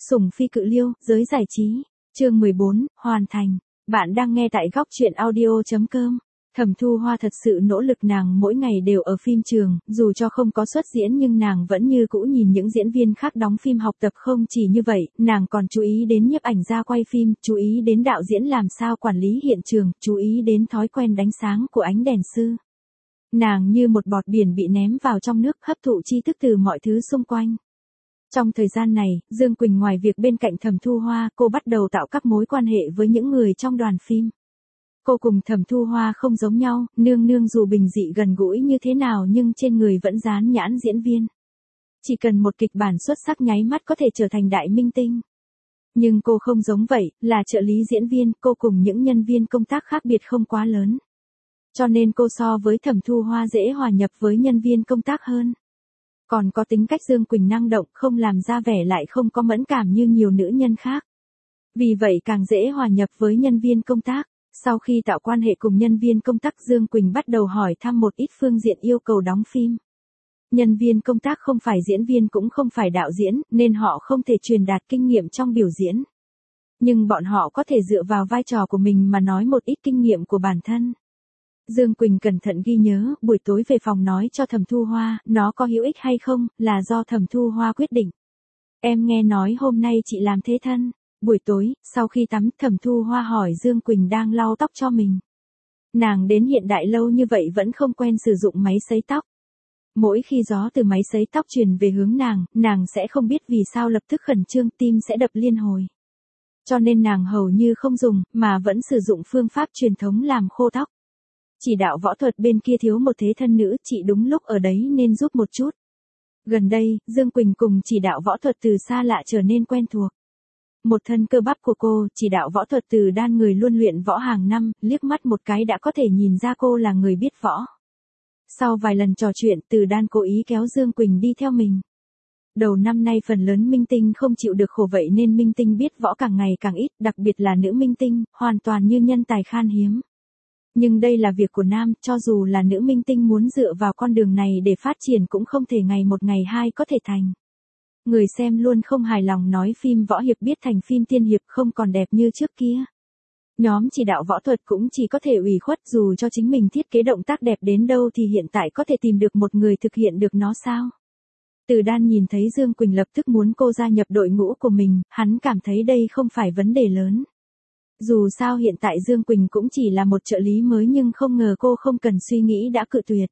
Sủng phi cự liêu, giới giải trí. Chương 14, hoàn thành. Bạn đang nghe tại góc truyện audio.com. Thẩm Thu Hoa thật sự nỗ lực, nàng mỗi ngày đều ở phim trường, dù cho không có xuất diễn nhưng nàng vẫn như cũ nhìn những diễn viên khác đóng phim học tập. Không chỉ như vậy, nàng còn chú ý đến nhiếp ảnh gia quay phim, chú ý đến đạo diễn làm sao quản lý hiện trường, chú ý đến thói quen đánh sáng của ánh đèn sư. Nàng như một bọt biển bị ném vào trong nước, hấp thụ tri thức từ mọi thứ xung quanh. Trong thời gian này, Dương Quỳnh ngoài việc bên cạnh Thẩm Thu Hoa, cô bắt đầu tạo các mối quan hệ với những người trong đoàn phim. Cô cùng Thẩm Thu Hoa không giống nhau, nương nương dù bình dị gần gũi như thế nào nhưng trên người vẫn dán nhãn diễn viên. Chỉ cần một kịch bản xuất sắc nháy mắt có thể trở thành đại minh tinh. Nhưng cô không giống vậy, là trợ lý diễn viên, cô cùng những nhân viên công tác khác biệt không quá lớn. Cho nên cô so với Thẩm Thu Hoa dễ hòa nhập với nhân viên công tác hơn. Còn có tính cách Dương Quỳnh năng động, không làm ra vẻ lại không có mẫn cảm như nhiều nữ nhân khác. Vì vậy càng dễ hòa nhập với nhân viên công tác. Sau khi tạo quan hệ cùng nhân viên công tác, Dương Quỳnh bắt đầu hỏi thăm một ít phương diện yêu cầu đóng phim. Nhân viên công tác không phải diễn viên cũng không phải đạo diễn, nên họ không thể truyền đạt kinh nghiệm trong biểu diễn. Nhưng bọn họ có thể dựa vào vai trò của mình mà nói một ít kinh nghiệm của bản thân. Dương Quỳnh cẩn thận ghi nhớ, buổi tối về phòng nói cho Thẩm Thu Hoa, nó có hữu ích hay không, là do Thẩm Thu Hoa quyết định. Em nghe nói hôm nay chị làm thế thân. Buổi tối, sau khi tắm, Thẩm Thu Hoa hỏi Dương Quỳnh đang lau tóc cho mình. Nàng đến hiện đại lâu như vậy vẫn không quen sử dụng máy sấy tóc. Mỗi khi gió từ máy sấy tóc truyền về hướng nàng sẽ không biết vì sao lập tức khẩn trương, tim sẽ đập liên hồi. Cho nên nàng hầu như không dùng, mà vẫn sử dụng phương pháp truyền thống làm khô tóc. Chỉ đạo võ thuật bên kia thiếu một thế thân nữ, chị đúng lúc ở đấy nên giúp một chút. Gần đây, Dương Quỳnh cùng chỉ đạo võ thuật từ xa lạ trở nên quen thuộc. Một thân cơ bắp của cô, chỉ đạo võ thuật Từ Đan người luôn luyện võ hàng năm, liếc mắt một cái đã có thể nhìn ra cô là người biết võ. Sau vài lần trò chuyện, Từ Đan cố ý kéo Dương Quỳnh đi theo mình. Đầu năm nay phần lớn minh tinh không chịu được khổ, vậy nên minh tinh biết võ càng ngày càng ít, đặc biệt là nữ minh tinh, hoàn toàn như nhân tài khan hiếm. Nhưng đây là việc của nam, cho dù là nữ minh tinh muốn dựa vào con đường này để phát triển cũng không thể ngày một ngày hai có thể thành. Người xem luôn không hài lòng, nói phim võ hiệp biết thành phim tiên hiệp không còn đẹp như trước kia. Nhóm chỉ đạo võ thuật cũng chỉ có thể ủy khuất, dù cho chính mình thiết kế động tác đẹp đến đâu thì hiện tại có thể tìm được một người thực hiện được nó sao? Từ Đan nhìn thấy Dương Quỳnh lập tức muốn cô gia nhập đội ngũ của mình, hắn cảm thấy đây không phải vấn đề lớn. Dù sao hiện tại Dương Quỳnh cũng chỉ là một trợ lý mới, nhưng không ngờ cô không cần suy nghĩ đã cự tuyệt.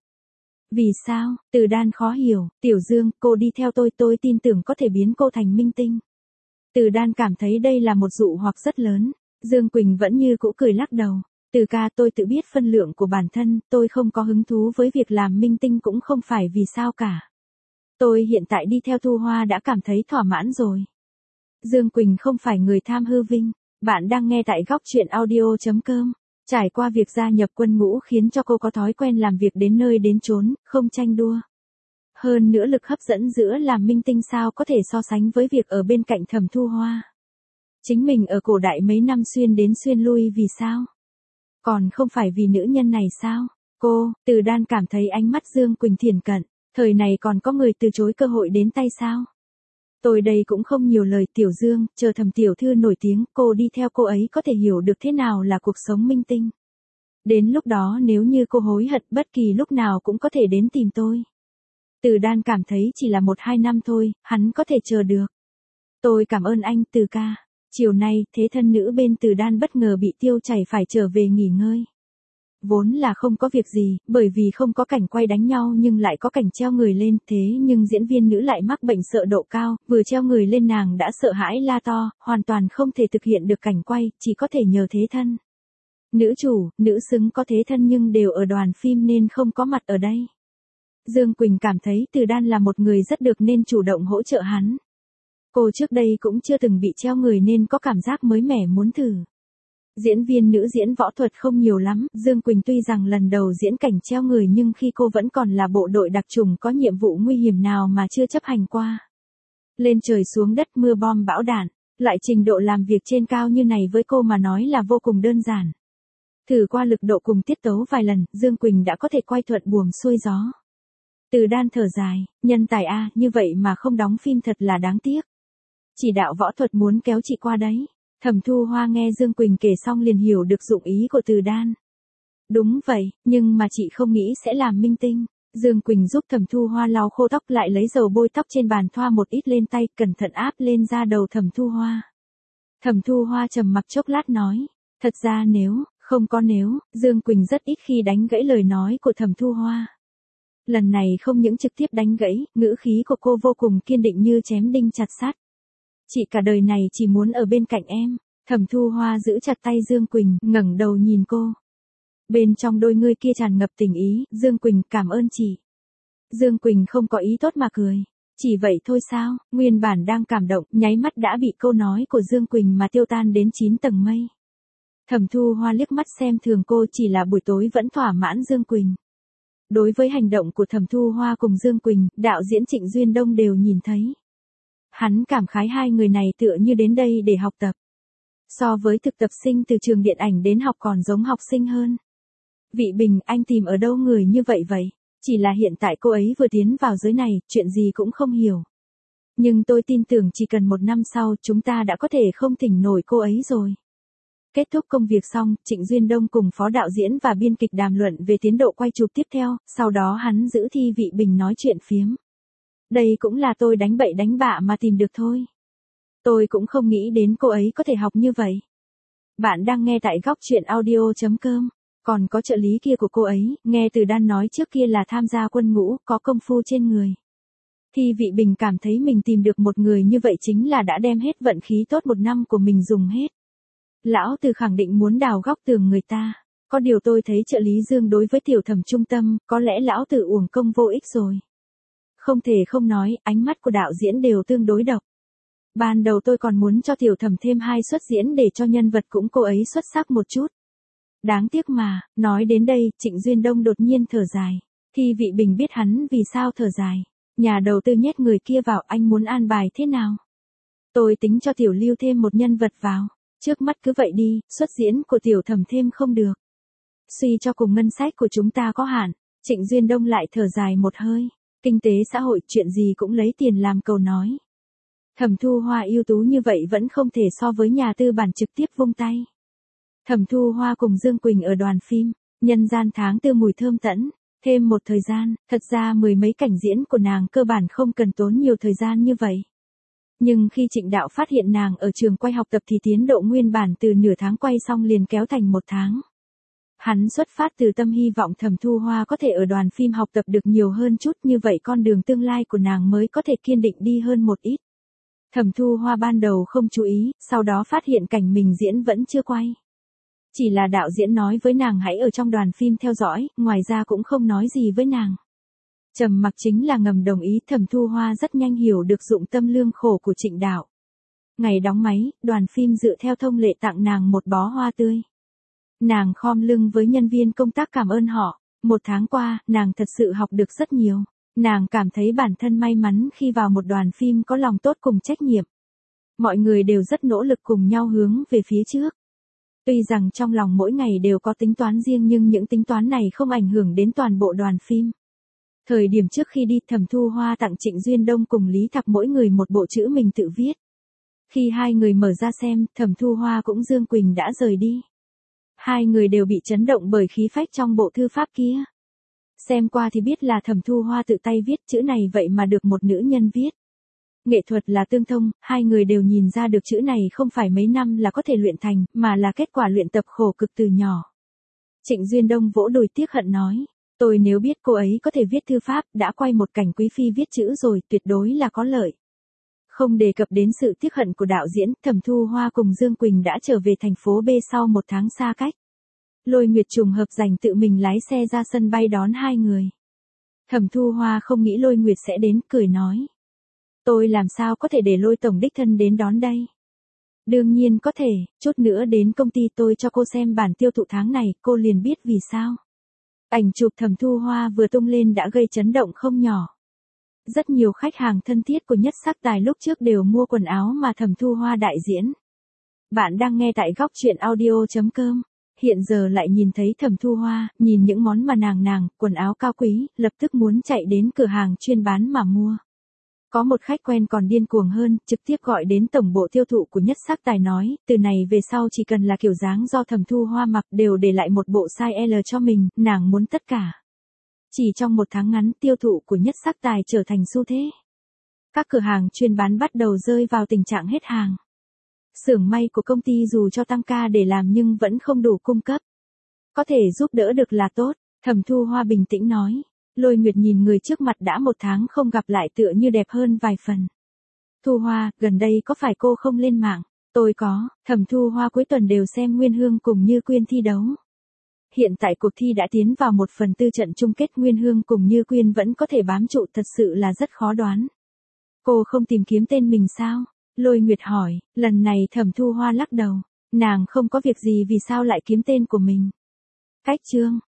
Vì sao? Từ Đan khó hiểu, Tiểu Dương, cô đi theo tôi tin tưởng có thể biến cô thành minh tinh. Từ Đan cảm thấy đây là một dụ hoặc rất lớn. Dương Quỳnh vẫn như cũ cười lắc đầu. Từ ca, tôi tự biết phân lượng của bản thân, tôi không có hứng thú với việc làm minh tinh cũng không phải vì sao cả. Tôi hiện tại đi theo Thu Hoa đã cảm thấy thỏa mãn rồi. Dương Quỳnh không phải người tham hư vinh. Bạn đang nghe tại góc truyện audio.com. Trải qua việc gia nhập quân ngũ khiến cho cô có thói quen làm việc đến nơi đến chốn, không tranh đua. Hơn nữa lực hấp dẫn giữa làm minh tinh sao có thể so sánh với việc ở bên cạnh Thẩm Thu Hoa. Chính mình ở cổ đại mấy năm xuyên đến xuyên lui vì sao? Còn không phải vì nữ nhân này sao? Cô, Từ Đan cảm thấy ánh mắt Dương Quỳnh thiển cận, thời này còn có người từ chối cơ hội đến tay sao? Tôi đây cũng không nhiều lời, Tiểu Dương, chờ Thẩm tiểu thư nổi tiếng, cô đi theo cô ấy có thể hiểu được thế nào là cuộc sống minh tinh. Đến lúc đó nếu như cô hối hận, bất kỳ lúc nào cũng có thể đến tìm tôi. Từ Đan cảm thấy chỉ là 1-2 năm thôi, hắn có thể chờ được. Tôi cảm ơn anh, Từ ca. Chiều nay, thế thân nữ bên Từ Đan bất ngờ bị tiêu chảy phải trở về nghỉ ngơi. Vốn là không có việc gì, bởi vì không có cảnh quay đánh nhau nhưng lại có cảnh treo người lên, thế nhưng diễn viên nữ lại mắc bệnh sợ độ cao, vừa treo người lên nàng đã sợ hãi la to, hoàn toàn không thể thực hiện được cảnh quay, chỉ có thể nhờ thế thân. Nữ chủ, nữ xứng có thế thân nhưng đều ở đoàn phim nên không có mặt ở đây. Dương Quỳnh cảm thấy Từ Đan là một người rất được nên chủ động hỗ trợ hắn. Cô trước đây cũng chưa từng bị treo người nên có cảm giác mới mẻ muốn thử. Diễn viên nữ diễn võ thuật không nhiều lắm, Dương Quỳnh tuy rằng lần đầu diễn cảnh treo người nhưng khi cô vẫn còn là bộ đội đặc chủng có nhiệm vụ nguy hiểm nào mà chưa chấp hành qua. Lên trời xuống đất, mưa bom bão đạn, lại trình độ làm việc trên cao như này với cô mà nói là vô cùng đơn giản. Thử qua lực độ cùng tiết tấu vài lần, Dương Quỳnh đã có thể quay thuận buồm xuôi gió. Từ Đan thở dài, nhân tài a, như vậy mà không đóng phim thật là đáng tiếc. Chỉ đạo võ thuật muốn kéo chị qua đấy. Thẩm Thu Hoa nghe Dương Quỳnh kể xong liền hiểu được dụng ý của Từ Đan. Đúng vậy, nhưng mà chị không nghĩ sẽ làm minh tinh. Dương Quỳnh giúp Thẩm Thu Hoa lau khô tóc lại lấy dầu bôi tóc trên bàn thoa một ít lên tay, cẩn thận áp lên da đầu Thẩm Thu Hoa. Thẩm Thu Hoa trầm mặc chốc lát nói, thật ra không có nếu, Dương Quỳnh rất ít khi đánh gãy lời nói của Thẩm Thu Hoa. Lần này không những trực tiếp đánh gãy, ngữ khí của cô vô cùng kiên định như chém đinh chặt sắt. Chị cả đời này chỉ muốn ở bên cạnh em. Thẩm Thu Hoa giữ chặt tay Dương Quỳnh, ngẩng đầu nhìn cô. Bên trong đôi ngươi kia tràn ngập tình ý, Dương Quỳnh cảm ơn chị. Dương Quỳnh không có ý tốt mà cười. Chỉ vậy thôi sao, nguyên bản đang cảm động, nháy mắt đã bị câu nói của Dương Quỳnh mà tiêu tan đến 9 tầng mây. Thẩm Thu Hoa liếc mắt xem thường cô, chỉ là buổi tối vẫn thỏa mãn Dương Quỳnh. Đối với hành động của Thẩm Thu Hoa cùng Dương Quỳnh, đạo diễn Trịnh Duyên Đông đều nhìn thấy. Hắn cảm khái hai người này tựa như đến đây để học tập. So với thực tập sinh từ trường điện ảnh đến học còn giống học sinh hơn. Vị Bình, anh tìm ở đâu người như vậy vậy? Chỉ là hiện tại cô ấy vừa tiến vào giới này, chuyện gì cũng không hiểu. Nhưng tôi tin tưởng chỉ cần 1 năm sau chúng ta đã có thể không thỉnh nổi cô ấy rồi. Kết thúc công việc xong, Trịnh Duyên Đông cùng phó đạo diễn và biên kịch đàm luận về tiến độ quay chụp tiếp theo, sau đó hắn giữ Thi Vị Bình nói chuyện phiếm. Đây cũng là tôi đánh bậy đánh bạ mà tìm được thôi. Tôi cũng không nghĩ đến cô ấy có thể học như vậy. Bạn đang nghe tại góc truyện audio.com. Còn có trợ lý kia của cô ấy, nghe Từ Đan nói trước kia là tham gia quân ngũ, có công phu trên người. Thi Vị Bình cảm thấy mình tìm được một người như vậy chính là đã đem hết vận khí tốt 1 năm của mình dùng hết. Lão Từ khẳng định muốn đào góc tường người ta. Có điều tôi thấy trợ lý Dương đối với Tiểu Thẩm trung tâm, có lẽ Lão Từ uổng công vô ích rồi. Không thể không nói, ánh mắt của đạo diễn đều tương đối độc. Ban đầu tôi còn muốn cho Tiểu Thẩm thêm 2 suất diễn để cho nhân vật cũng cô ấy xuất sắc một chút. Đáng tiếc mà, nói đến đây, Trịnh Duyên Đông đột nhiên thở dài. Thi Vị Bình biết hắn vì sao thở dài. Nhà đầu tư nhét người kia vào, anh muốn an bài thế nào? Tôi tính cho Tiểu Lưu thêm một nhân vật vào. Trước mắt cứ vậy đi, xuất diễn của Tiểu Thẩm thêm không được. Suy cho cùng ngân sách của chúng ta có hạn. Trịnh Duyên Đông lại thở dài một hơi. Kinh tế xã hội chuyện gì cũng lấy tiền làm cầu nói. Thẩm Thu Hoa ưu tú như vậy vẫn không thể so với nhà tư bản trực tiếp vung tay. Thẩm Thu Hoa cùng Dương Quỳnh ở đoàn phim, nhân gian tháng tư mùi thơm tẫn, thêm một thời gian, thật ra 10 mấy cảnh diễn của nàng cơ bản không cần tốn nhiều thời gian như vậy. Nhưng khi Trịnh Đạo phát hiện nàng ở trường quay học tập thì tiến độ nguyên bản từ nửa tháng quay xong liền kéo thành 1 tháng. Hắn xuất phát từ tâm hy vọng Thẩm Thu Hoa có thể ở đoàn phim học tập được nhiều hơn chút, như vậy con đường tương lai của nàng mới có thể kiên định đi hơn một ít. Thẩm Thu Hoa ban đầu không chú ý, sau đó phát hiện cảnh mình diễn vẫn chưa quay. Chỉ là đạo diễn nói với nàng hãy ở trong đoàn phim theo dõi, ngoài ra cũng không nói gì với nàng. Trầm mặc chính là ngầm đồng ý. Thẩm Thu Hoa rất nhanh hiểu được dụng tâm lương khổ của Trịnh Đạo. Ngày đóng máy, đoàn phim dựa theo thông lệ tặng nàng một bó hoa tươi. Nàng khom lưng với nhân viên công tác cảm ơn họ. 1 tháng qua, nàng thật sự học được rất nhiều. Nàng cảm thấy bản thân may mắn khi vào một đoàn phim có lòng tốt cùng trách nhiệm. Mọi người đều rất nỗ lực cùng nhau hướng về phía trước. Tuy rằng trong lòng mỗi ngày đều có tính toán riêng nhưng những tính toán này không ảnh hưởng đến toàn bộ đoàn phim. Thời điểm trước khi đi, Thẩm Thu Hoa tặng Trịnh Duyên Đông cùng Lý Thạc mỗi người một bộ chữ mình tự viết. Khi hai người mở ra xem, Thẩm Thu Hoa cũng Dương Quỳnh đã rời đi. Hai người đều bị chấn động bởi khí phách trong bộ thư pháp kia. Xem qua thì biết là Thẩm Thu Hoa tự tay viết, chữ này vậy mà được một nữ nhân viết. Nghệ thuật là tương thông, hai người đều nhìn ra được chữ này không phải mấy năm là có thể luyện thành, mà là kết quả luyện tập khổ cực từ nhỏ. Trịnh Duyên Đông vỗ đùi tiếc hận nói, tôi nếu biết cô ấy có thể viết thư pháp, đã quay một cảnh quý phi viết chữ rồi, tuyệt đối là có lợi. Không đề cập đến sự tiếc hận của đạo diễn, Thẩm Thu Hoa cùng Dương Quỳnh đã trở về thành phố B sau 1 tháng xa cách. Lôi Nguyệt trùng hợp rảnh tự mình lái xe ra sân bay đón hai người. Thẩm Thu Hoa không nghĩ Lôi Nguyệt sẽ đến, cười nói. Tôi làm sao có thể để Lôi tổng đích thân đến đón đây? Đương nhiên có thể, chút nữa đến công ty tôi cho cô xem bản tiêu thụ tháng này, cô liền biết vì sao. Ảnh chụp Thẩm Thu Hoa vừa tung lên đã gây chấn động không nhỏ. Rất nhiều khách hàng thân thiết của Nhất Sắc Tài lúc trước đều mua quần áo mà Thẩm Thu Hoa đại diễn. Bạn đang nghe tại góc truyện audio.com. Hiện giờ lại nhìn thấy Thẩm Thu Hoa, nhìn những món mà nàng, quần áo cao quý, lập tức muốn chạy đến cửa hàng chuyên bán mà mua. Có một khách quen còn điên cuồng hơn, trực tiếp gọi đến tổng bộ tiêu thụ của Nhất Sắc Tài nói, từ này về sau chỉ cần là kiểu dáng do Thẩm Thu Hoa mặc đều để lại một bộ size L cho mình, nàng muốn tất cả. Chỉ trong một tháng ngắn tiêu thụ của Nhất Sắc Tài trở thành xu thế. Các cửa hàng chuyên bán bắt đầu rơi vào tình trạng hết hàng. Xưởng may của công ty dù cho tăng ca để làm nhưng vẫn không đủ cung cấp. Có thể giúp đỡ được là tốt, Thẩm Thu Hoa bình tĩnh nói. Lôi Nguyệt nhìn người trước mặt đã một tháng không gặp lại tựa như đẹp hơn vài phần. Thu Hoa, gần đây có phải cô không lên mạng? Tôi có, Thẩm Thu Hoa cuối tuần đều xem Nguyên Hương cùng Như Quyên thi đấu. Hiện tại cuộc thi đã tiến vào 1/4 trận chung kết, Nguyên Hương cùng Như Quyên vẫn có thể bám trụ, thật sự là rất khó đoán. Cô không tìm kiếm tên mình sao? Lôi Nguyệt hỏi, lần này Thẩm Thu Hoa lắc đầu. Nàng không có việc gì vì sao lại kiếm tên của mình. Cách chương.